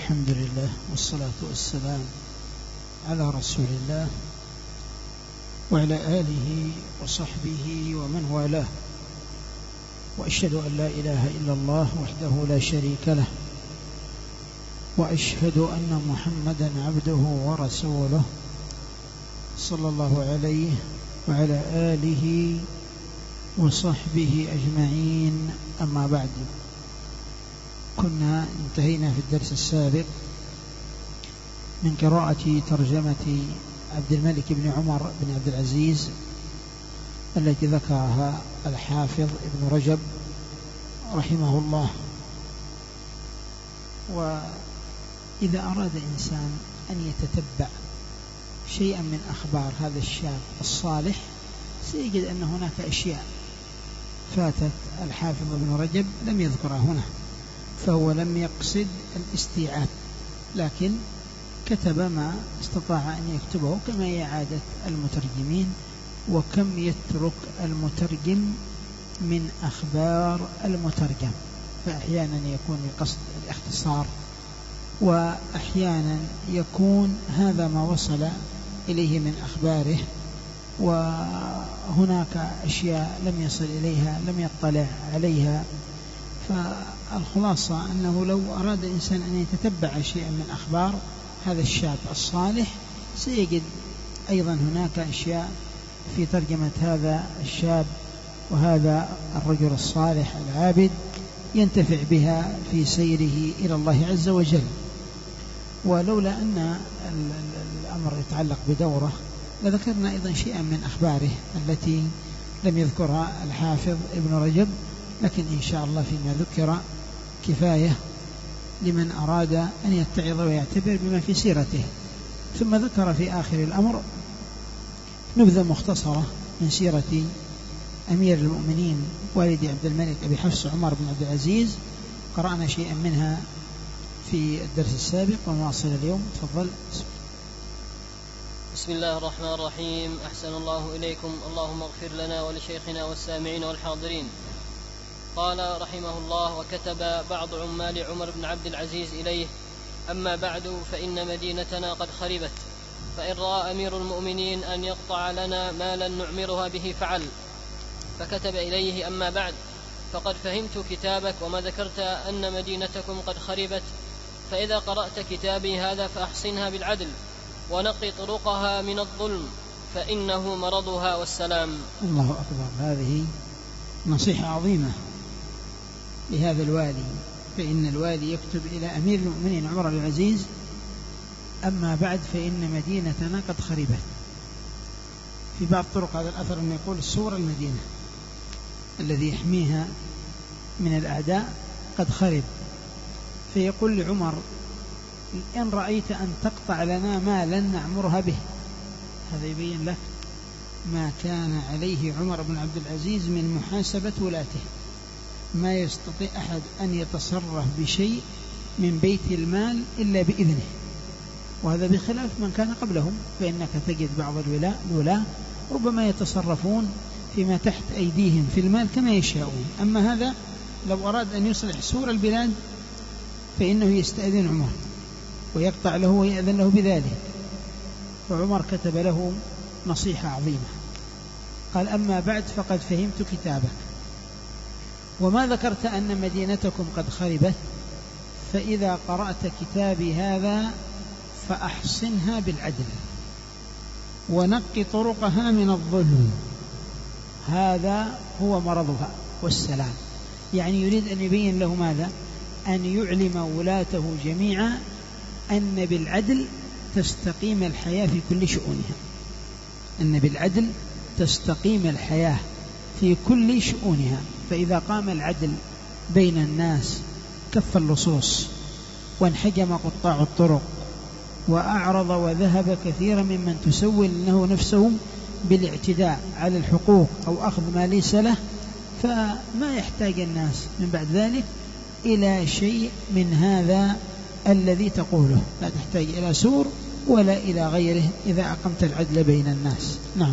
الحمد لله والصلاة والسلام على رسول الله وعلى آله وصحبه ومن والاه، وأشهد أن لا إله إلا الله وحده لا شريك له، وأشهد أن محمدا عبده ورسوله صلى الله عليه وعلى آله وصحبه أجمعين. أما بعد، كنا انتهينا في الدرس السابق من قراءة ترجمة عبد الملك بن عمر بن عبد العزيز التي ذكرها الحافظ ابن رجب رحمه الله. وإذا أراد إنسان أن يتتبع شيئا من أخبار هذا الشاب الصالح سيجد أن هناك أشياء فاتت الحافظ ابن رجب لم يذكرها هنا، فهو لم يقصد الاستيعاب، لكن كتب ما استطاع أن يكتبه، كما هي عادة المترجمين. وكم يترك المترجم من أخبار المترجم، فأحيانا يكون القصد الاختصار، وأحيانا يكون هذا ما وصل إليه من أخباره، وهناك أشياء لم يصل إليها لم يطلع عليها. فالخلاصة أنه لو أراد الإنسان أن يتتبع شيئا من أخبار هذا الشاب الصالح سيجد أيضا هناك أشياء في ترجمة هذا الشاب وهذا الرجل الصالح العابد ينتفع بها في سيره إلى الله عز وجل. ولولا أن الأمر يتعلق بدوره لذكرنا أيضا شيئا من أخباره التي لم يذكرها الحافظ ابن رجب، لكن إن شاء الله فيما ذكر كفاية لمن أراد أن يتعظ ويعتبر بما في سيرته. ثم ذكر في آخر الأمر نبذة مختصرة من سيرة أمير المؤمنين والد عبد الملك أبي حفص عمر بن عبد العزيز، قرأنا شيئا منها في الدرس السابق ونواصل اليوم. تفضل. بسم الله الرحمن الرحيم. أحسن الله إليكم، اللهم اغفر لنا ولشيخنا والسامعين والحاضرين. قال رحمه الله: وكتب بعض عمال عمر بن عبد العزيز إليه: أما بعد فإن مدينتنا قد خربت، فإن رأى أمير المؤمنين أن يقطع لنا مالا نعمرها به فعل. فكتب إليه: أما بعد فقد فهمت كتابك وما ذكرت أن مدينتكم قد خربت، فإذا قرأت كتابي هذا فأحصنها بالعدل ونقي طرقها من الظلم، فإنه مرضها والسلام. الله أكبر. هذه نصيحة عظيمة لهذا الوالي، فإن الوالي يكتب إلى أمير المؤمنين عمر بن العزيز: أما بعد فإن مدينتنا قد خربت. في بعض طرق هذا الأثر أن يقول سور المدينة الذي يحميها من الأعداء قد خرب، فيقول لعمر: إن رأيت أن تقطع لنا مالا نعمرها به. هذا يبين لك ما كان عليه عمر بن عبد العزيز من محاسبة ولاته. ما يستطيع أحد أن يتصرف بشيء من بيت المال إلا بإذنه، وهذا بخلاف من كان قبلهم، فإنك تجد بعض الولاة ربما يتصرفون فيما تحت أيديهم في المال كما يشاءون. أما هذا لو أراد أن يصلح سور البلاد فإنه يستأذن عمر ويقطع له ويأذن له بذلك. فعمر كتب له نصيحة عظيمة، قال: أما بعد فقد فهمت كتابك وما ذكرت أن مدينتكم قد خربت، فإذا قرأت كتابي هذا فأحصنها بالعدل ونقي طرقها من الظلم، هذا هو مرضها والسلام. يعني يريد أن يبين له ماذا؟ أن يعلم ولاته جميعا أن بالعدل تستقيم الحياة في كل شؤونها، أن بالعدل تستقيم الحياة في كل شؤونها. فإذا قام العدل بين الناس كف اللصوص وانحجم قطاع الطرق وأعرض وذهب كثيرا ممن تسول له نفسه بالاعتداء على الحقوق أو أخذ ما ليس له، فما يحتاج الناس من بعد ذلك إلى شيء من هذا الذي تقوله. لا تحتاج إلى سور ولا إلى غيره إذا أقمت العدل بين الناس. نعم.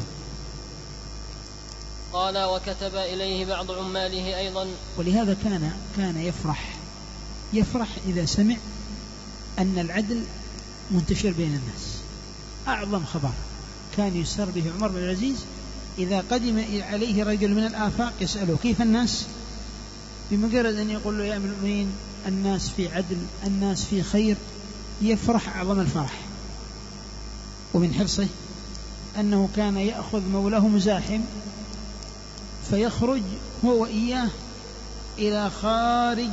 قال: وكتب إليه بعض عماله أيضا. ولهذا كان يفرح إذا سمع أن العدل منتشر بين الناس. أعظم خبر كان يسر به عمر بن العزيز إذا قدم عليه رجل من الآفاق يسأله كيف الناس، بمجرد أن يقول له يا أمير المؤمنين الناس في عدل، الناس في خير، يفرح أعظم الفرح. ومن حرصه أنه كان يأخذ مولاه مزاحم فيخرج هو وإياه إلى خارج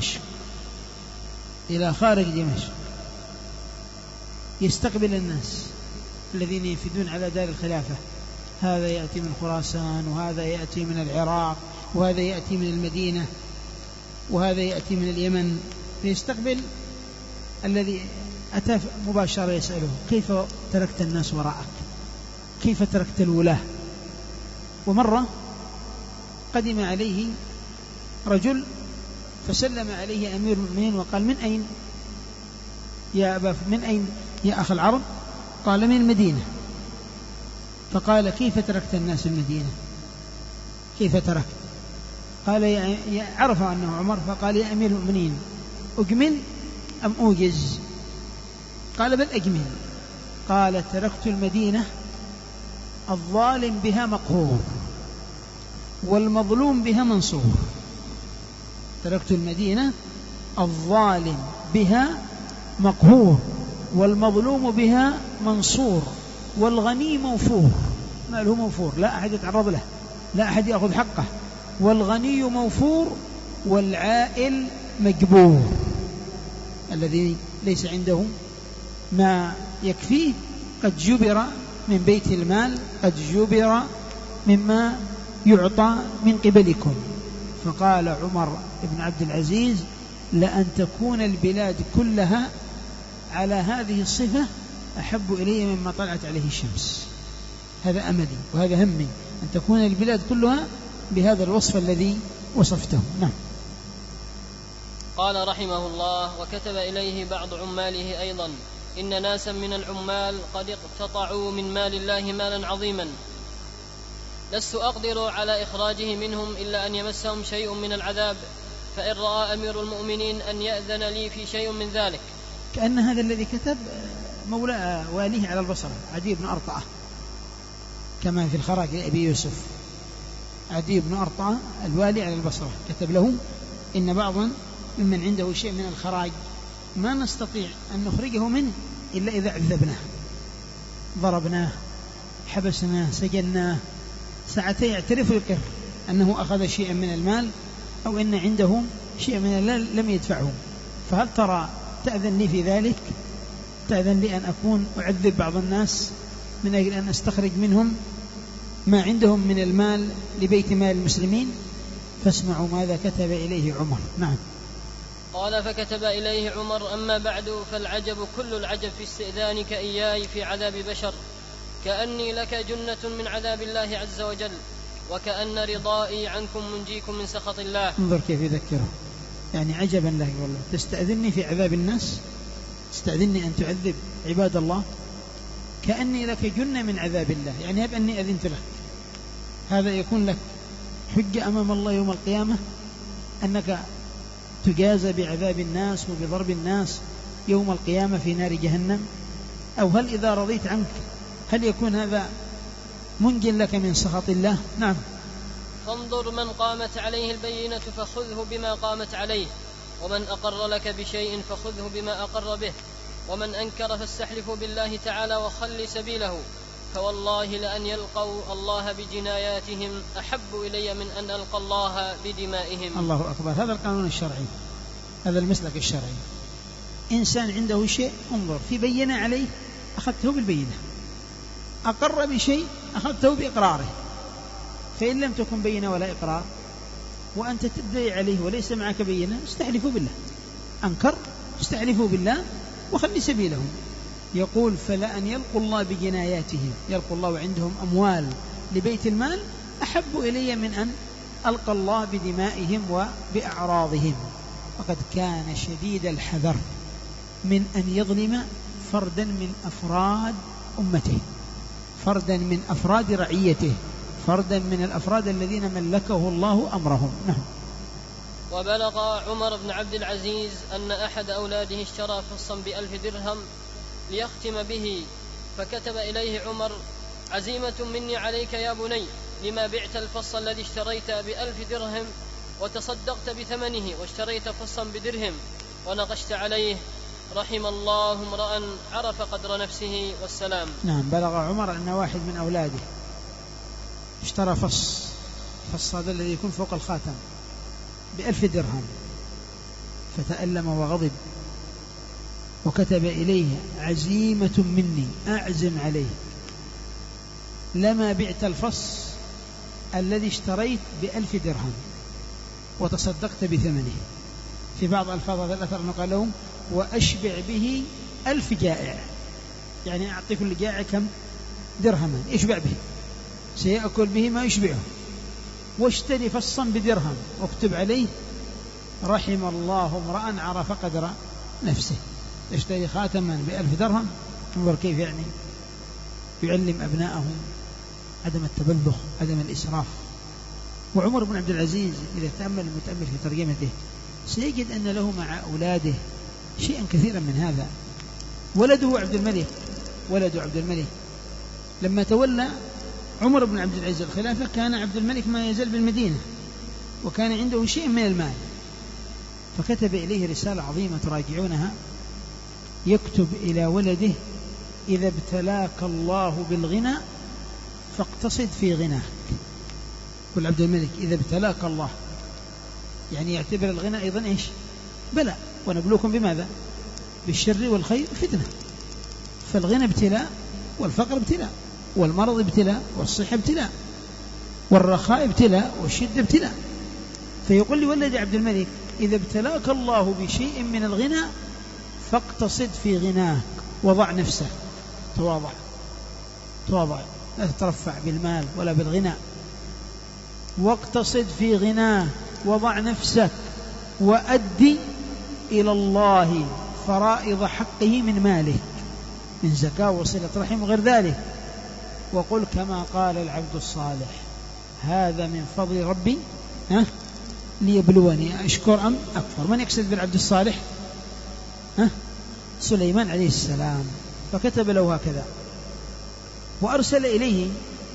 دمشق يستقبل الناس الذين يفدون على دار الخلافة، هذا يأتي من خراسان، وهذا يأتي من العراق، وهذا يأتي من المدينة، وهذا يأتي من اليمن، فيستقبل الذي أتى مباشرة يسأله كيف تركت الناس وراءك، كيف تركت الولاة. ومرة قدم عليه رجل فسلم عليه أمير المؤمنين وقال من أين يا أخ العرب؟ قال من المدينة. فقال كيف تركت الناس المدينة، كيف تركت؟ قال عرف أنه عمر، فقال يا أمير المؤمنين أجمل أم أوجز؟ قال بل أجمل. قال تركت المدينة الظالم بها مقهور والمظلوم بها منصور. تركت المدينة الظالم بها مقهور والمظلوم بها منصور والغني موفور، ماله موفور، لا أحد يتعرض له، لا أحد يأخذ حقه، والغني موفور والعائل مجبور، الذي ليس عنده ما يكفيه قد جبر من بيت المال، قد جبر مما يعطى من قبلكم. فقال عمر بن عبد العزيز لأن تكون البلاد كلها على هذه الصفة أحب إلي مما طلعت عليه الشمس. هذا أملي وهذا همي، أن تكون البلاد كلها بهذا الوصف الذي وصفته. نعم. قال رحمه الله: وكتب إليه بعض عماله أيضا: إن ناسا من العمال قد اقتطعوا من مال الله مالا عظيما، لست أقدر على إخراجه منهم إلا أن يمسهم شيء من العذاب، فإن رأى أمير المؤمنين أن يأذن لي في شيء من ذلك. كأن هذا الذي كتب مولى واليه على البصرة عدي بن أرطعة، كما في الخراج لأبي يوسف. عدي بن أرطعة الوالي على البصرة كتب له إن بعضا ممن عنده شيء من الخراج ما نستطيع أن نخرجه منه إلا إذا عذبناه، ضربناه، حبسناه، سجناه، ساعتين يعترف ويقر أنه أخذ شيئا من المال أو أن عنده شيء من المال لم يدفعه. فهل ترى تأذن لي في ذلك؟ تأذن لي أن أكون أعذب بعض الناس من أجل أن أستخرج منهم ما عندهم من المال لبيت مال المسلمين؟ فاسمعوا ماذا كتب إليه عمر. نعم. قال: فكتب إليه عمر: أما بعد فالعجب كل العجب في استئذانك إياي في عذاب بشر، كأني لك جنة من عذاب الله عز وجل، وكأن رضائي عنكم منجيكم من سخط الله. انظر كيف يذكره، يعني عجبا له والله، تستأذني في عذاب الناس، تستأذني أن تعذب عباد الله، كأني لك جنة من عذاب الله، يعني هب أني أذنت لك. هذا يكون لك حجة أمام الله يوم القيامة أنك تجازى بعذاب الناس وبضرب الناس يوم القيامة في نار جهنم؟ أو هل إذا رضيت عنك هل يكون هذا منج لك من سخط الله؟ نعم. فانظر من قامت عليه البينة فخذه بما قامت عليه، ومن أقر لك بشيء فخذه بما أقر به، ومن أنكر فاستحلفوا بالله تعالى وخل سبيله، فوالله لأن يلقوا الله بجناياتهم أحب إلي من أن ألقى الله بدمائهم. الله أكبر. هذا القانون الشرعي، هذا المسلك الشرعي. إنسان عنده شيء انظر في بينة عليه أخذته بالبينة، أقر بشيء أخذته بإقراره، فإن لم تكن بينة ولا إقرار وأنت تدعي عليه وليس معك بينة استحلفوا بالله. أنكر استحلفوا بالله وخلي سبيلهم. يقول فلأن يلقوا الله بجناياتهم، يلقوا الله عندهم أموال لبيت المال أحب إلي من أن ألقى الله بدمائهم وبأعراضهم. وقد كان شديد الحذر من أن يظلم فردا من أفراد أمته، فردا من أفراد رعيته، فردا من الأفراد الذين ملكه الله أمرهم. نعم. وبلغ عمر بن عبد العزيز أن أحد أولاده اشترى فصا ب1,000 درهم ليختم به، فكتب إليه عمر: عزيمة مني عليك يا بني، لما بعت الفص الذي اشتريت ب1,000 درهم وتصدقت بثمنه واشتريت فصا بدرهم ونقشت عليه، رحم الله امرأ عرف قدر نفسه، والسلام. نعم. بلغ عمر أن واحد من أولاده اشترى فص هذا الذي يكون فوق الخاتم ب1,000 درهم، فتألم وغضب وكتب إليه: عزيمة مني، أعزم عليه، لما بعت الفص الذي اشتريت ب1,000 درهم وتصدقت بثمنه. في بعض ألفاظ هذا الأثر قال لهم: وأشبع به 1000 جائع، يعني أعطي كل جائع كم؟ درهما يشبع به، سيأكل به ما يشبعه. واشتري فصا بدرهم واكتب عليه: رحم الله امرأ عرف قدر نفسه. يشتري خاتما ب1,000 درهم، انظر كيف يعني يعلم أبناءه عدم التبذخ، عدم الإسراف. وعمر بن عبد العزيز إذا تأمل المتأمل في ترجمته سيجد أن له مع أولاده شيئا كثيرا من هذا. ولده عبد الملك لما تولى عمر بن عبد العزيز الخلافة كان عبد الملك ما يزال بالمدينة، وكان عنده شيء من المال، فكتب إليه رسالة عظيمة تراجعونها. يكتب إلى ولده: إذا ابتلاك الله بالغنى فاقتصد في غناك. قل عبد الملك: إذا ابتلاك الله، يعني يعتبر الغنى أيضا إيش؟ بلاء. ونبلوكم بماذا؟ بالشر والخير فتنة. فالغنى ابتلاء، والفقر ابتلاء، والمرض ابتلاء، والصحة ابتلاء، والرخاء ابتلاء، والشدة ابتلاء. فيقول لولد عبد الملك: إذا ابتلاك الله بشيء من الغنى فاقتصد في غناك، وضع نفسه، تواضع، لا تترفع بالمال ولا بالغنى، واقتصد في غناه، وضع نفسك، وأدي إلى الله فرائض حقه من ماله، من زكاة وصلة رحم وغير ذلك. وقل كما قال العبد الصالح: هذا من فضل ربي ليبلوني أشكر أم أكفر. من يقصد بالعبد الصالح؟ سليمان عليه السلام. فكتب له هكذا. وأرسل إليه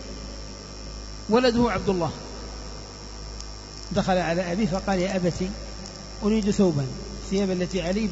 ولده عبد الله، دخل على أبيه فقال: يا أبتي أريد ثوبا، ثياب التي علي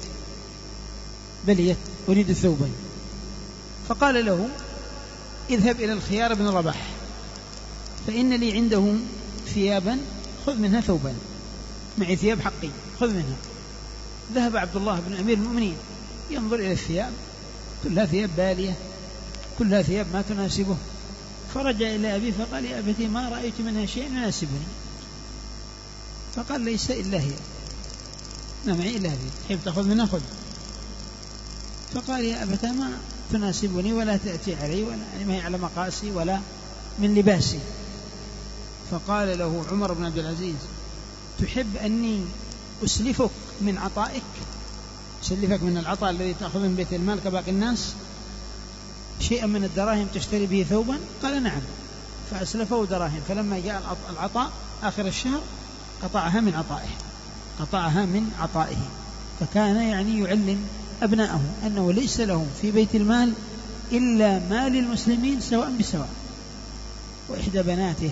بليت أريد ثوبا. فقال له: اذهب إلى الخيار بن رباح فإن لي عنده ثيابا، خذ منها ثوبا، معي ثياب حقي، خذ منها. ذهب عبد الله بن أمير المؤمنين ينظر إلى الثياب، كلها ثياب بالية، كلها ثياب ما تناسبه. فرجع إلى أبيه فقال: يا أبتي ما رأيت منها شيء يناسبني. فقال: ليس إلا هي، ما معي إلا هذه، تحب تأخذ منها خذ. فقال: يا أبتا ما تناسبني ولا تأتي علي، ولا يعني ما هي على مقاسي ولا من لباسي. فقال له عمر بن عبد العزيز: تحب أني أسلفك من عطائك، أسلفك من العطاء الذي تأخذ من بيت المال كباقي الناس شيئا من الدراهم تشتري به ثوبا؟ قال: نعم. فأسلفه دراهم، فلما جاء العطاء آخر الشهر قطعها من عطائه. فكان يعني يعلم أبناءه أنه ليس لهم في بيت المال إلا مال المسلمين سواء بسواء. وإحدى بناته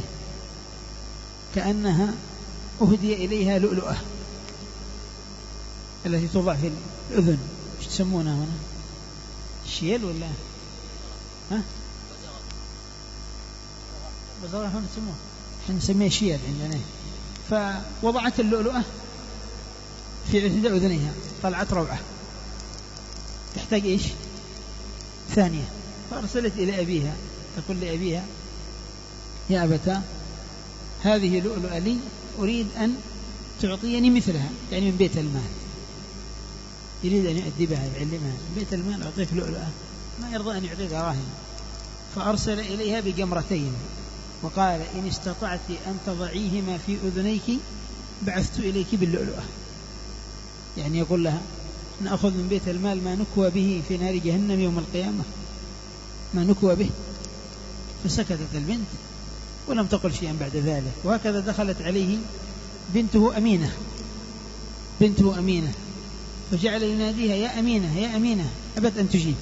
كأنها أهدي إليها لؤلؤة التي توضع في الأذن، ايش تسمونها هنا؟ شيل ولا بزرع هنا تسموها، احنا نسميها شيل عندنا. فوضعت اللؤلؤة في إحدى أذنيها، طلعت روعة، تحتاج إيش؟ ثانية. فأرسلت إلى أبيها تقول لأبيها: يا أبتا هذه لؤلؤة لي، أريد أن تعطيني مثلها، يعني من بيت المال، يريد أن يؤدبها يعلمها. من بيت المال أعطيك لؤلؤة، ما يرضى أن يعطيك دراهم. فأرسل إليها بجمرتين وقال: إن استطعت أن تضعيهما في أذنيك بعثت إليك باللؤلؤة. يعني يقول لها: نأخذ من بيت المال ما نكوى به في نار جهنم يوم القيامة، ما نكوى به. فسكتت البنت ولم تقل شيئا بعد ذلك. وهكذا دخلت عليه بنته أمينة، فجعل يناديها يا أمينة يا أمينة، أبت أن تجيب،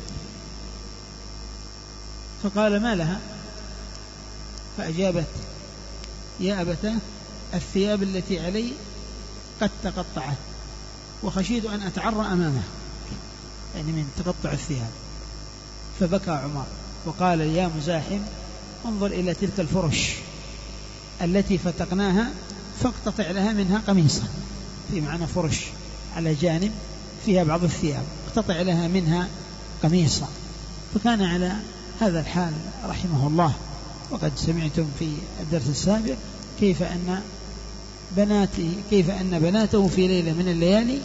فقال ما لها؟ فأجابت يا أبتاه الثياب التي علي قد تقطعت وخشيت أن أتعرى أمامه، يعني من تقطع الثياب. فبكى عمر وقال يا مزاحم انظر إلى تلك الفرش التي فتقناها فاقتطع لها منها قميصا، في معنى فرش على جانب فيها بعض الثياب، اقتطع لها منها قميصا. فكان على هذا الحال رحمه الله. وقد سمعتم في الدرس السابق كيف أن بناته في ليلة من الليالي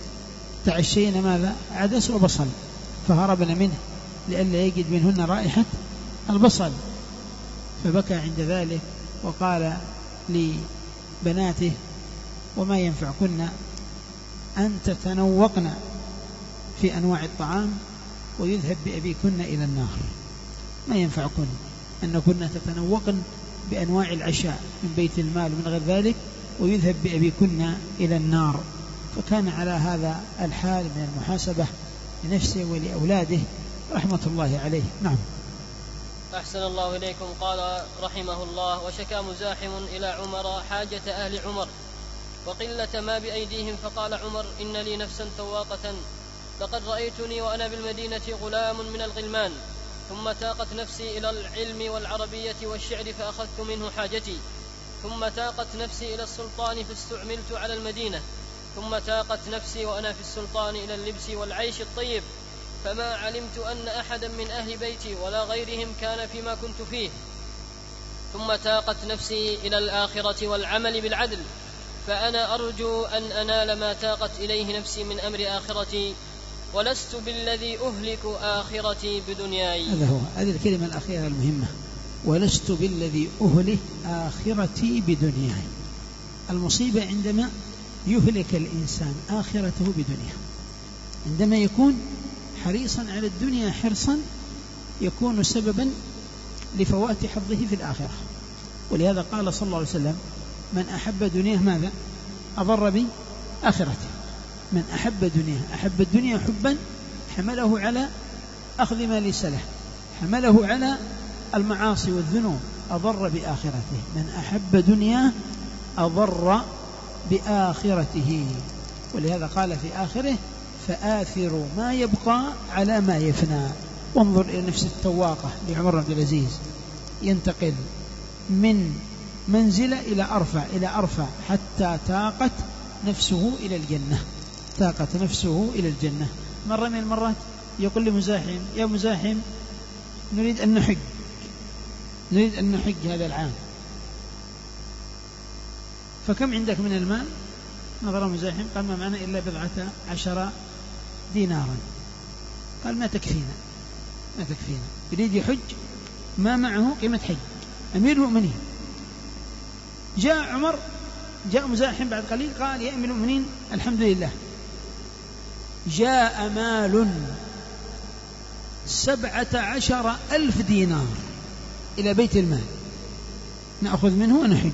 تعشين ماذا؟ عدس وبصل، فهربن منه لئلا يجد منهن رائحة البصل، فبكى عند ذلك وقال لبناته وما ينفعكن أن تتنوقن في أنواع الطعام ويذهب بأبيكن إلى النار، ما ينفعكن أن كنا تتنوقن بأنواع العشاء من بيت المال ومن غير ذلك ويذهب بأبيكن إلى النار. فكان على هذا الحال من المحاسبة لنفسه ولأولاده رحمة الله عليه. نعم. أحسن الله إليكم. قال رحمه الله وشكى مزاحم إلى عمر حاجة أهل عمر وقلة ما بأيديهم، فقال عمر إن لي نفسا تواقة، لقد رأيتني وأنا بالمدينة غلام من الغلمان، ثم تاقت نفسي إلى العلم والعربية والشعر فأخذت منه حاجتي، ثم تاقت نفسي إلى السلطان فاستعملت على المدينة، ثم تاقت نفسي وأنا في السلطان إلى اللبس والعيش الطيب، فما علمت أن أحدا من أهل بيتي ولا غيرهم كان فيما كنت فيه، ثم تاقت نفسي إلى الآخرة والعمل بالعدل، فأنا أرجو أن أنال ما تاقت إليه نفسي من أمر آخرتي، ولست بالذي أهلك آخرتي بدنياي. هذا هو، هذه الكلمة الأخيرة المهمة، ولست بالذي أهلك آخرتي بدنياي. المصيبة عندما يهلك الإنسان آخرته بدنيا، عندما يكون حريصا على الدنيا حرصا يكون سببا لفوات حظه في الآخرة. ولهذا قال صلى الله عليه وسلم من أحب دنياه ماذا؟ أضر بآخرته. من أحب الدنيا حبا حمله على أخذ ما ليس له، حمله على المعاصي والذنوب، أضر بآخرته. من أحب دنياه أضر بآخرته. ولهذا قال في آخره فآثروا ما يبقى على ما يفنى. وانظر إلى نفس التواقة لعمر بن عبد العزيز، ينتقل من منزلة إلى أرفع حتى تاقت نفسه إلى الجنة. مرة من المرات يقول لمزاحم يا مزاحم نريد أن نحج هذا العام، فكم عندك من المال؟ نظر مزاحم قال ما معنا إلا 10 دينارا. قال ما تكفينا، يريد يحج ما معه قيمة حج أمير المؤمنين. جاء مزاحم بعد قليل قال يا أمير المؤمنين الحمد لله جاء مال 17,000 دينار إلى بيت المال نأخذ منه ونحج.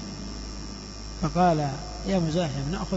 فقال يا مزاحم نأخذ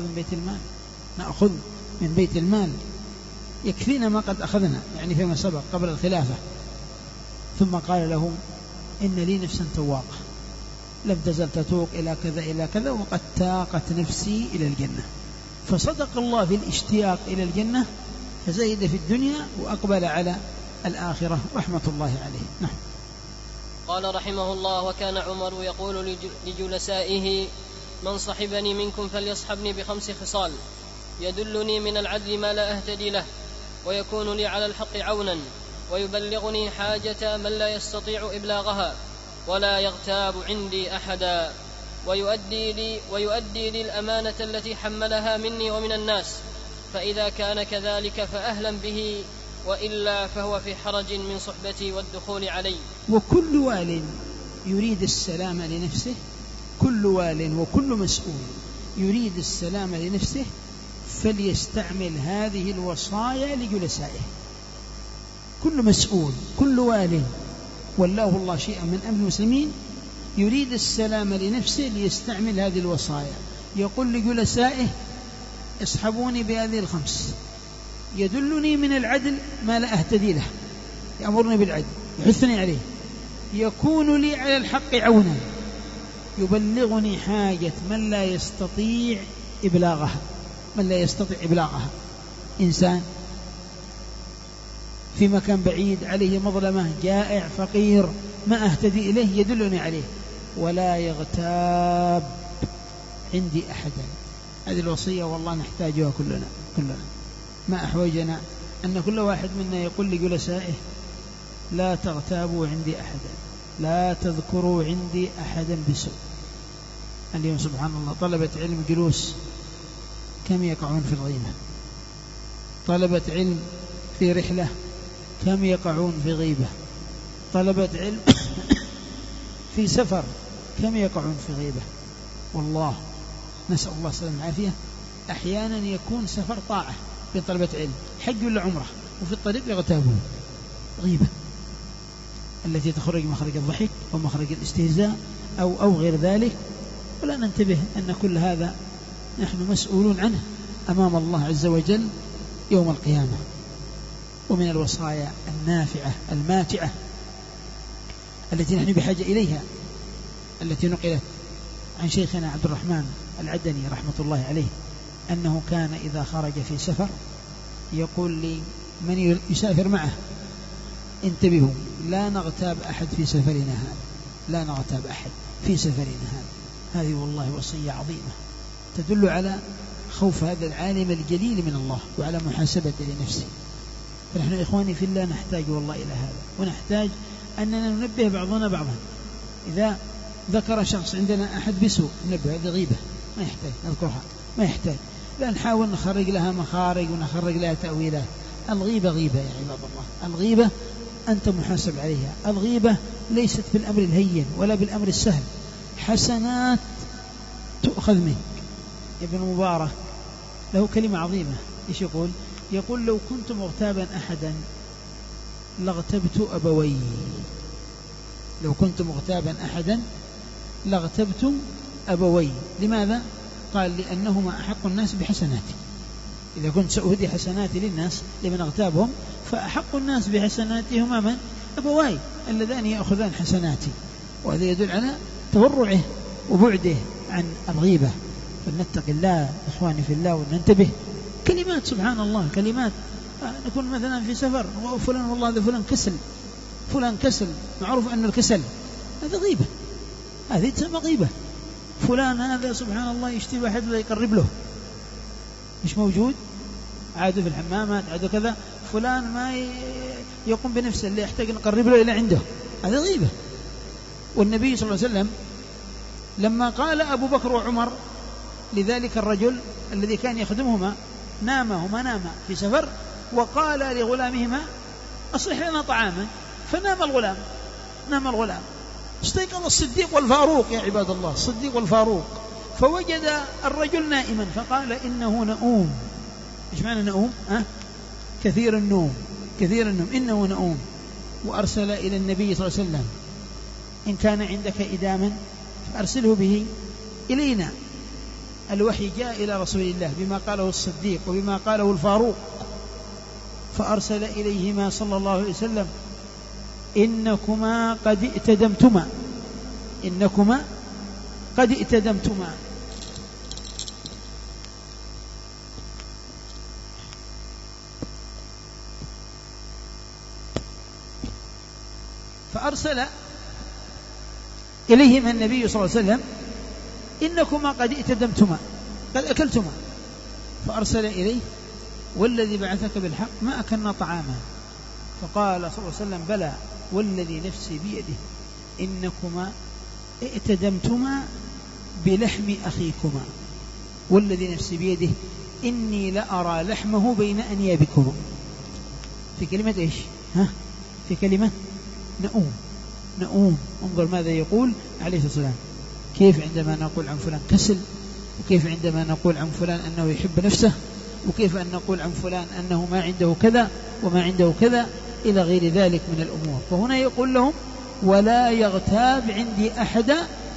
من بيت المال يكفينا ما قد أخذنا، يعني فيما سبق قبل الخلافة. ثم قال لهم إن لي نفسا تواقة لم تزل تتوق إلى كذا وقد تاقت نفسي إلى الجنة. فصدق الله في الاشتياق إلى الجنة فزيد في الدنيا وأقبل على الآخرة رحمة الله عليه. نعم. قال رحمه الله وكان عمر يقول لجلسائه من صحبني منكم فليصحبني ب5 خصال يدلني من العدل ما لا أهتدي له، ويكون لي على الحق عونا، ويبلغني حاجة من لا يستطيع إبلاغها، ولا يغتاب عندي أحدا، ويؤدي لي الأمانة التي حملها مني ومن الناس، فإذا كان كذلك فأهلا به، وإلا فهو في حرج من صحبتي والدخول علي. وكل وال يريد السلام لنفسه، كل وال وكل مسؤول يريد السلام لنفسه فليستعمل هذه الوصايا لجلسائه. كل مسؤول، كل وال والله الله شيئا من أمر المسلمين يريد السلام لنفسه ليستعمل هذه الوصايا، يقول لجلسائه اصحبوني بهذه الخمس، يدلني من العدل ما لا أهتدي له، يأمرني بالعدل، يحثني عليه، يكون لي على الحق عونا، يبلغني حاجة من لا يستطيع إبلاغها، إنسان في مكان بعيد عليه مظلمة، جائع فقير ما أهتدي إليه يدلني عليه، ولا يغتاب عندي أحدا. هذه الوصية والله نحتاجها كلنا. ما أحوجنا أن كل واحد منا يقول لجلسائه لا تغتابوا عندي أحدا، لا تذكروا عندي أحدا بسوء. اليوم سبحان الله طلبة علم جلوس كم يقعون في الغيبة، طلبة علم في رحلة كم يقعون في غيبة، طلبة علم في سفر كم يقعون في غيبة. والله نسأل الله السلامة والعافية. أحيانا يكون سفر طاعة بين طلبة علم، حج ولا عمره، وفي الطريق يغتابون، غيبة التي تخرج مخرج الضحك أو مخرج الاستهزاء أو غير ذلك. ولا ننتبه أن كل هذا نحن مسؤولون عنه أمام الله عز وجل يوم القيامة. ومن الوصايا النافعة الماتعة التي نحن بحاجة إليها التي نقلت عن شيخنا عبد الرحمن العدني رحمة الله عليه أنه كان إذا خرج في سفر يقول لي من يسافر معه انتبهوا لا نغتاب أحد في سفرنا هذا، لا نغتاب أحد في سفرنا هذا. هذه والله وصية عظيمة تدل على خوف هذا العالم الجليل من الله وعلى محاسبة لنفسه. فنحن إخواني في الله نحتاج والله إلى هذا، ونحتاج أننا ننبه بعضنا بعضا. إذا ذكر شخص عندنا أحد بسوء ننبه، هذه غيبة ما يحتاج نذكرها، ما يحتاج لا نحاول نخرج لها مخارج ونخرج لها تأويلات. الغيبة غيبة يا عباد الله، الغيبة أنت محاسب عليها. الغيبة ليست بالأمر الهين ولا بالأمر السهل، حسنات تؤخذ منك. ابن مبارك له كلمة عظيمة، إيش يقول؟ يقول لو كنت مغتابا أحدا لاغتبت أبوي. لو كنت مغتابا أحدا لاغتبت أبوي. لماذا؟ قال لأنهما أحق الناس بحسناتي. إذا كنت سأهدي حسناتي للناس لمن أغتابهم فأحق الناس بحسناتهما من؟ أبواي اللذان يأخذان حسناتي. وهذا يدل على تورعه وبعده عن الغيبة. فلنتق الله إخواني في الله وننتبه. كلمات سبحان الله، كلمات نكون مثلا في سفر وفلان والله هذا فلان كسل، معروف أن الكسل هذا غيبة، هذه تسمى غيبة. فلان هذا سبحان الله يشتي أحد لا يقرب له، مش موجود، عادوا في الحمامات عادوا كذا، فلان ما يقوم بنفسه اللي يحتاج نقرب له إلى عنده، هذا غيبة. والنبي صلى الله عليه وسلم لما قال أبو بكر وعمر لذلك الرجل الذي كان يخدمهما نام في سفر، وقال لغلامهما أصلح لنا طعاما، فنام الغلام. استيقظ الصديق والفاروق يا عباد الله، الصديق والفاروق، فوجد الرجل نائما فقال إنه نؤوم. إيش معنى نؤوم؟ كثير النوم إنه نؤوم. وأرسل إلى النبي صلى الله عليه وسلم إن كان عندك إداما فأرسله به إلينا. الوحي جاء إلى رسول الله بما قاله الصديق وبما قاله الفاروق، فأرسل إليهما صلى الله عليه وسلم إنكما قد ائتدمتما. فأرسل إليهما النبي صلى الله عليه وسلم إنكما قد ائتدمتما، قد أكلتما. فأرسل إليه والذي بعثك بالحق ما أكلنا طعاما. فقال صلى الله عليه وسلم بلى والذي نفسي بيده إنكما ائتدمتما بلحم أخيكما، والذي نفسي بيده إني لأرى لحمه بين أنيابكما. في كلمة إيش؟ في كلمة نؤوم. انظر ماذا يقول عليه الصلاة والسلام، كيف عندما نقول عن فلان كسل، وكيف عندما نقول عن فلان أنه يحب نفسه، وكيف أن نقول عن فلان أنه ما عنده كذا وما عنده كذا إلى غير ذلك من الأمور. فهنا يقول لهم ولا يغتاب عندي أحدا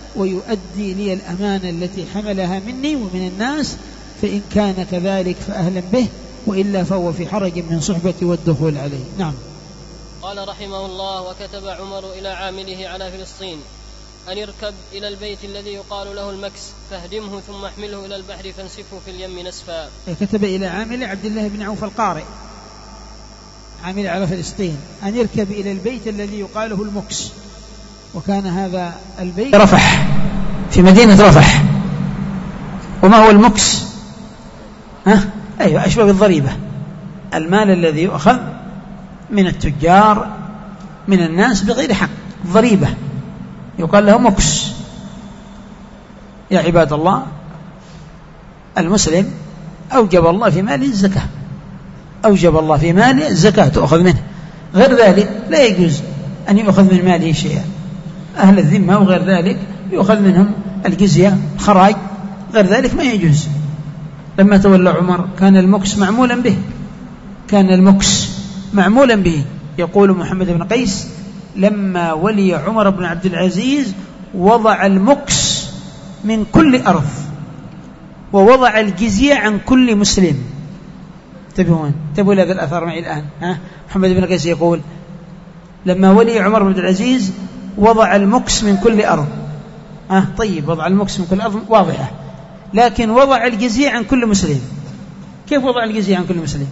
ويؤدي لي الأمانة التي حملها مني ومن الناس، فإن كان كذلك فأهلا به، وإلا فهو في حرج من صحبتي والدخول عليه. نعم. قال رحمه الله: وكتب عمر إلى عامله على فلسطين أن يركب إلى البيت الذي يقال له المكس فاهدمه ثم احمله إلى البحر فانسفه في اليم نسفا. كتب إلى عامل عبد الله بن عوف القارئ عامل على فلسطين أن يركب إلى البيت الذي يقاله المكس، وكان هذا البيت رفح في مدينة رفح. وما هو المكس؟ أيوة، أشبه بالضريبة، المال الذي يؤخذ من التجار من الناس بغير حق، ضريبة يقال له مكس. يا عباد الله، المسلم أوجب الله في ماله الزكاة، أوجب الله في ماله الزكاة تأخذ منه، غير ذلك لا يجوز أن يؤخذ من ماله شيئا. أهل الذمة وغير ذلك يؤخذ منهم الجزية، خراج، غير ذلك ما يجوز. لما تولى عمر كان المكس معمولا به، كان المكس معمولا به. يقول محمد بن قيس: لما ولي عمر بن عبد العزيز وضع المكس من كل أرض ووضع الجزية عن كل مسلم. انتبهوا هذا الأثر معي الآن. محمد بن قيس يقول: لما ولي عمر بن عبد العزيز وضع المكس من كل أرض. طيب، وضع المكس من كل أرض واضحة، لكن وضع الجزية عن كل مسلم. كيف وضع الجزية عن كل مسلم؟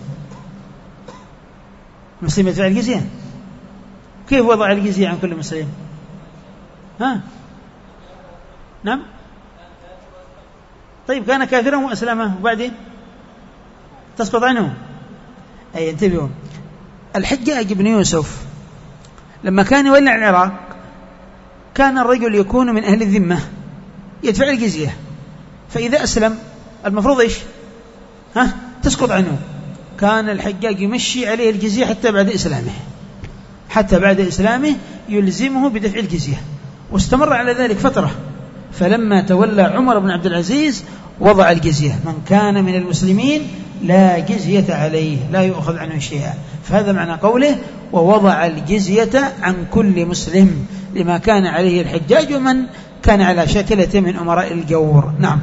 مسلم يدفع الجزية، كيف وضع الجزية عن كل مسلم؟ نعم. طيب، كان كافرا وأسلمه وبعدين تسقط عنه. أي انتبهوا، الحجاج بن يوسف لما كان يولع العراق كان الرجل يكون من أهل الذمة يدفع الجزية، فإذا أسلم المفروض إيش؟ تسقط عنه. كان الحجاج يمشي عليه الجزية حتى بعد إسلامه يلزمه بدفع الجزية، واستمر على ذلك فترة. فلما تولى عمر بن عبد العزيز وضع الجزية، من كان من المسلمين لا جزية عليه، لا يؤخذ عنه شيئا. فهذا معنى قوله: ووضع الجزية عن كل مسلم، لما كان عليه الحجاج ومن كان على شاكلة من أمراء الجور. نعم.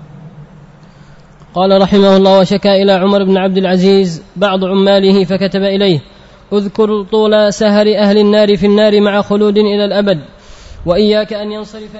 قال رحمه الله: وشكى إلى عمر بن عبد العزيز بعض عماله فكتب إليه: اذكر طول سهر أهل النار في النار مع خلود إلى الأبد، وإياك أن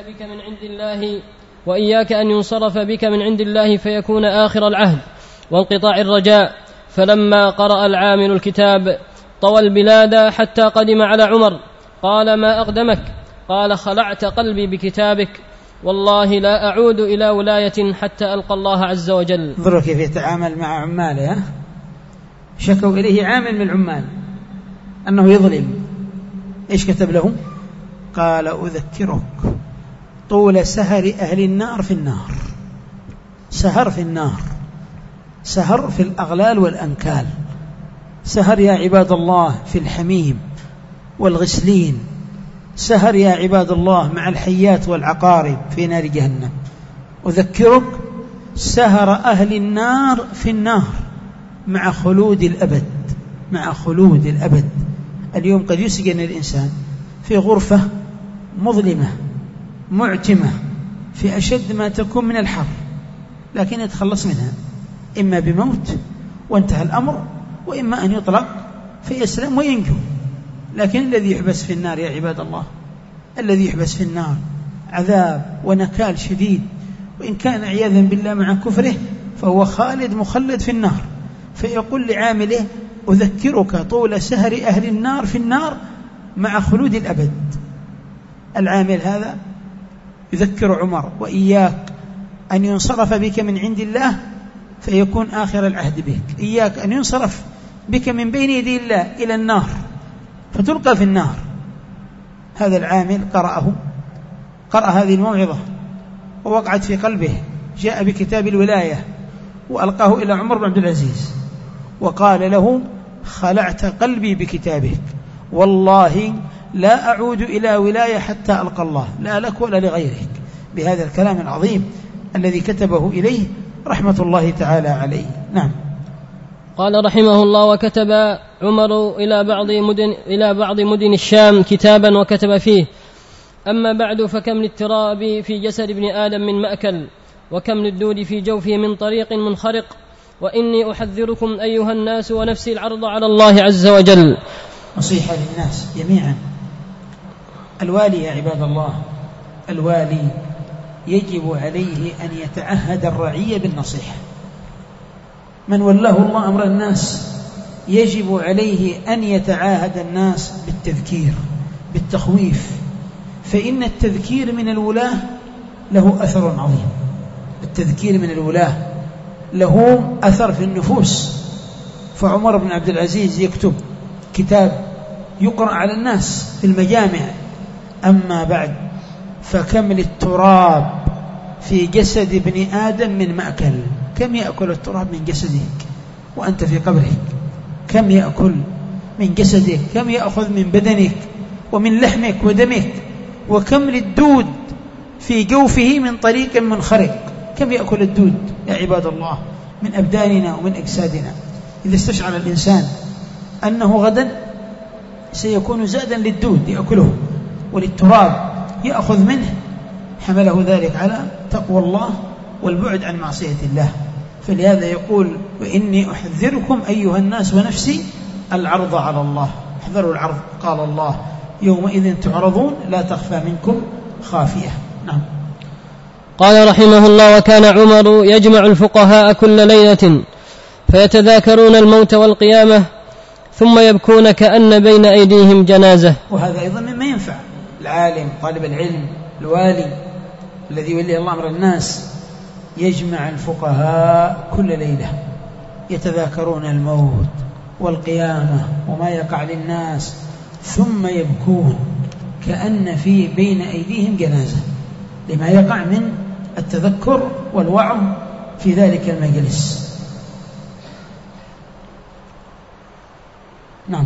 ينصرف بك من عند الله فيكون آخر العهد وانقطاع الرجاء. فلما قرأ العامل الكتاب طوى البلاد حتى قدم على عمر. قال: ما أقدمك؟ قال: خلعت قلبي بكتابك، والله لا أعود إلى ولاية حتى ألقى الله عز وجل. انظروا كيف يتعامل مع عماله. شكوا إليه عامل من العمال أنه يظلم. إيش كتب له؟ قال: أذكرك طول سهر أهل النار في النار. سهر في النار، سهر في الأغلال والأنكال، سهر يا عباد الله في الحميم والغسلين، سهر يا عباد الله مع الحيات والعقارب في نار جهنم. أذكرك سهر أهل النار في النار مع خلود الأبد، مع خلود الأبد. اليوم قد يسجن الإنسان في غرفة مظلمة معتمة في أشد ما تكون من الحر، لكن يتخلص منها إما بموت وانتهى الأمر، وإما أن يطلق فيسلم وينجو. لكن الذي يحبس في النار يا عباد الله، الذي يحبس في النار عذاب ونكال شديد، وإن كان عياذا بالله مع كفره فهو خالد مخلد في النار. فيقول لعامله: أذكرك طول سهر أهل النار في النار مع خلود الأبد. العامل هذا يذكر عمر: وإياك أن ينصرف بك من عند الله فيكون آخر العهد بك، إياك أن ينصرف بك من بين يدي الله إلى النار فتلقى في النار. هذا العامل قرأ هذه الموعظة ووقعت في قلبه، جاء بكتاب الولاية وألقاه إلى عمر بن عبد العزيز وقال له: خلعت قلبي بكتابك، والله لا أعود إلى ولاية حتى ألقى الله، لا لك ولا لغيرك، بهذا الكلام العظيم الذي كتبه إليه رحمة الله تعالى عليه. نعم. قال رحمه الله: وكتب عمر إلى بعض مدن الشام كتابا وكتب فيه: أما بعد، فكم للتراب في جسد ابن آدم من مأكل، وكم للدود في جوفه من طريق منخرق. وإني أحذركم أيها الناس ونفسي العرض على الله عز وجل. نصيحة للناس جميعا. الوالي يا عباد الله، الوالي يجب عليه أن يتعهد الرعية بالنصيحة. من ولاه الله أمر الناس يجب عليه أن يتعاهد الناس بالتذكير، بالتخويف، فإن التذكير من الولاة له أثر عظيم. التذكير من الولاة له أثر في النفوس. فعمر بن عبد العزيز يكتب كتاب يقرأ على الناس في المجامع: أما بعد، فكم للتراب في جسد ابن آدم من مأكل. كم يأكل التراب من جسدك وأنت في قبرك؟ كم يأكل من جسدك؟ كم يأخذ من بدنك ومن لحمك ودمك؟ وكم للدود في جوفه من طريق منخرق. كم يأكل الدود يا عباد الله من أبداننا ومن أجسادنا؟ إذا استشعر الإنسان أنه غدا سيكون زادا للدود يأكله وللتراب يأخذ منه، حمله ذلك على تقوى الله والبعد عن معصية الله. فلهذا يقول: وإني أحذركم أيها الناس ونفسي العرض على الله. احذروا العرض. قال الله: يومئذ تعرضون لا تخفى منكم خافية. نعم. قال رحمه الله: وكان عمر يجمع الفقهاء كل ليلة فيتذاكرون الموت والقيامة ثم يبكون كأن بين أيديهم جنازة. وهذا أيضا مما ينفع العالم، طالب العلم، الوالي الذي يولي الله أمر الناس، يجمع الفقهاء كل ليلة يتذاكرون الموت والقيامة وما يقع للناس، ثم يبكون كأن في بين أيديهم جنازة، لما يقع من التذكر والوعظ في ذلك المجلس. نعم.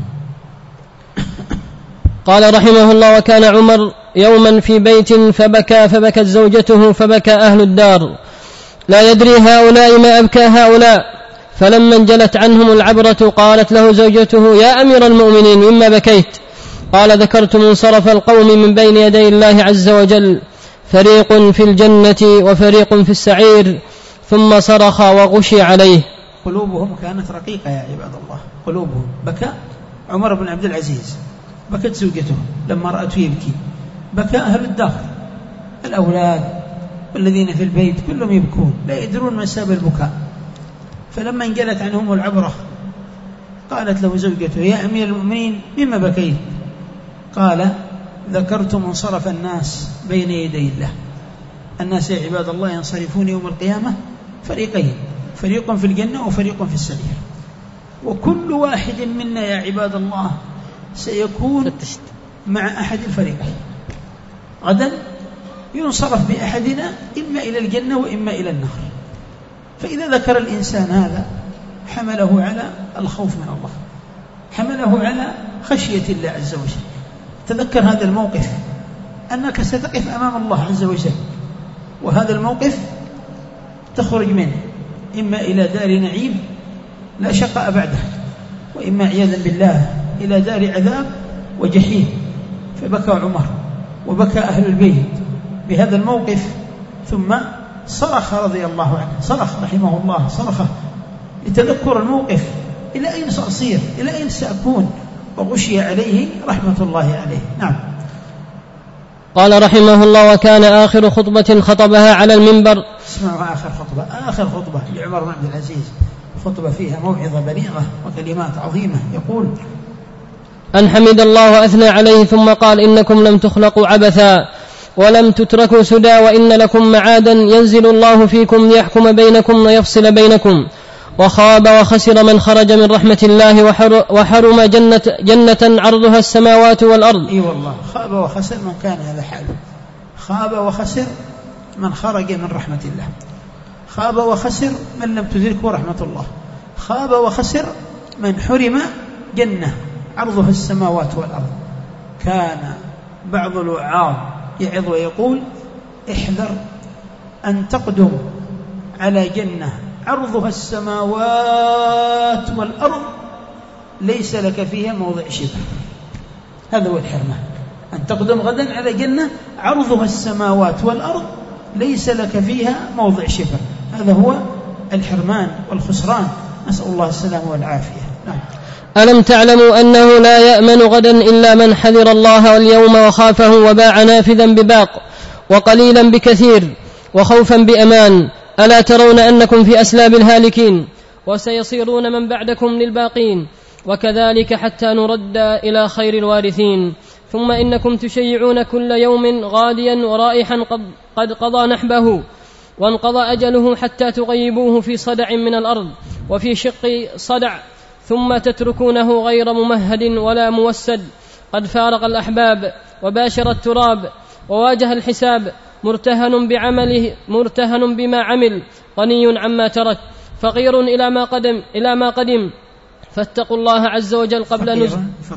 قال رحمه الله: وكان عمر يوما في بيت فبكت زوجته فبكى أهل الدار، لا يدري هؤلاء ما أبكى هؤلاء، فلما انجلت عنهم العبرة قالت له زوجته: يا أمير المؤمنين مما بكيت؟ قال: ذكرت منصرف القوم من بين يدي الله عز وجل، فريق في الجنة وفريق في السعير. ثم صرخ وغشي عليه. قلوبهم كانت رقيقة يا عباد الله، قلوبهم. بكى عمر بن عبد العزيز، بكت زوجته لما رأته يبكي، بكى أهل الدار، الأولاد والذين في البيت كلهم يبكون لا يدرون من سبب البكاء. فلما انجلت عنهم العبرة قالت له زوجته: يا أمير المؤمنين مما بكيت؟ قال: ذكرت منصرف الناس بين يدي الله. الناس يا عباد الله ينصرفون يوم القيامة فريقين، فريق في الجنة وفريق في السعير، وكل واحد منا يا عباد الله سيكون مع أحد الفريقين. غدا ينصرف بأحدنا إما إلى الجنة وإما إلى النار. فإذا ذكر الإنسان هذا حمله على الخوف من الله، حمله على خشية الله عز وجل. تذكر هذا الموقف أنك ستقف أمام الله عز وجل، وهذا الموقف تخرج منه إما إلى دار نعيم لا شقاء بعده، وإما عياذا بالله إلى دار عذاب وجحيم. فبكى عمر وبكى أهل البيت بهذا الموقف، ثم صرخ رضي الله عنه، صرخ رحمه الله صرخه لتذكر الموقف: إلى أين سأصير؟ إلى أين سأكون؟ وغشي عليه رحمة الله عليه. نعم. قال رحمه الله: وكان آخر خطبة خطبها على المنبر. اسمعوا آخر خطبة لعمر بن عبد العزيز، خطبة فيها موعظة بليغة وكلمات عظيمة. يقول: أن حمد الله وأثنى عليه، ثم قال: إنكم لم تخلقوا عبثا ولم تتركوا سدى، وإن لكم معادا ينزل الله فيكم ليحكم بينكم ويفصل بينكم. وخاب وخسر من خرج من رحمة الله وحرم جنة عرضها السماوات والأرض. إي والله، خاب وخسر من كان هذا حاله، خاب وخسر من خرج من رحمة الله، خاب وخسر من لم تدركه رحمة الله، خاب وخسر من حرم جنة عرضها السماوات والأرض. كان بعض الوعاظ يعظ ويقول: احذر أن تقدم على جنة عرضها السماوات والأرض ليس لك فيها موضع شبر. هذا هو الحرمان، أن تقدم غدا على جنة عرضها السماوات والأرض ليس لك فيها موضع شبر. هذا هو الحرمان والخسران، نسأل الله السلامة والعافية. نعم. ألم تعلموا أنه لا يأمن غدا إلا من حذر الله واليوم وخافه وباع نافذا بباق وقليلا بكثير وخوفا بأمان. ألا ترون أنكم في أسلاب الهالكين وسيصيرون من بعدكم للباقين، وكذلك حتى نرد إلى خير الوارثين. ثم إنكم تشيعون كل يوم غاديا ورائحا قد قضى نحبه وانقضى أجله حتى تغيبوه في صدع من الأرض وفي شق صدع، ثم تتركونه غير ممهد ولا موسد، قد فارق الأحباب وباشر التراب وواجه الحساب، مرتهن بما عمل، غني عما ترك، فقير إلى ما قدم فاتقوا الله عز وجل قبل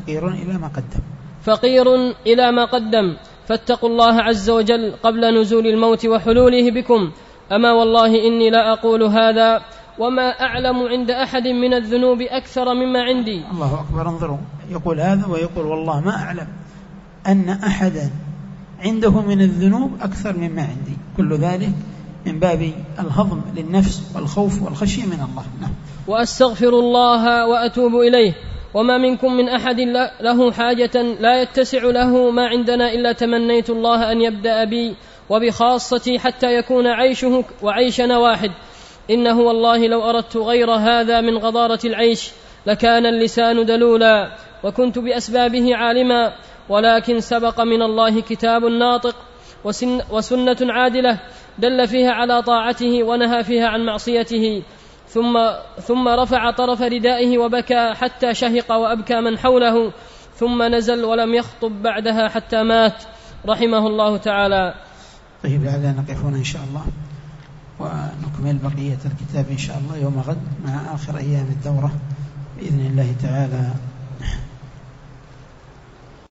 فقير إلى ما قدم فاتقوا الله عز وجل قبل نزول الموت وحلوله بكم. أما والله إني لا أقول هذا وما أعلم عند أحد من الذنوب أكثر مما عندي. الله أكبر. انظروا، يقول هذا ويقول والله ما أعلم أن أحدا عنده من الذنوب أكثر مما عندي. كل ذلك من باب الهضم للنفس والخوف والخشية من الله. نعم. وأستغفر الله وأتوب إليه. وما منكم من أحد له حاجة لا يتسع له ما عندنا إلا تمنيت الله أن يبدأ بي وبخاصتي حتى يكون عيشه وعيشنا واحد. إنه والله لو أردت غير هذا من غضارة العيش لكان اللسان دلولا وكنت بأسبابه عالما، ولكن سبق من الله كتاب ناطق وسنة عادلة دل فيها على طاعته ونهى فيها عن معصيته. ثم رفع طرف ردائه وبكى حتى شهق وأبكى من حوله، ثم نزل ولم يخطب بعدها حتى مات رحمه الله تعالى. طيب، لعلنا نقف هنا إن شاء الله ونكمل بقية الكتاب إن شاء الله يوم غد مع آخر أيام الدورة بإذن الله تعالى.